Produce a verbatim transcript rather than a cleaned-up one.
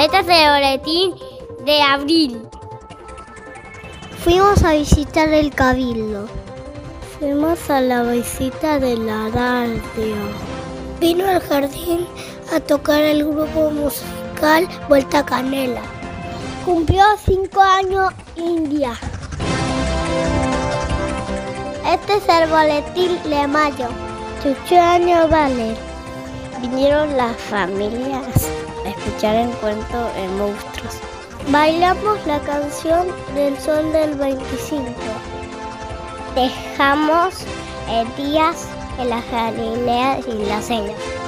Este es el boletín de abril. Fuimos a visitar el Cabildo. Fuimos a la visita de la radio. Vino al jardín a tocar el grupo musical Vuelta Canela. Cumplió cinco años India. Este es el boletín de mayo. Ocho años vale. Vinieron las familias a escuchar el cuento de monstruos. Bailamos la canción del sol del veinticinco. Dejamos el día en las Galileas y las Señas.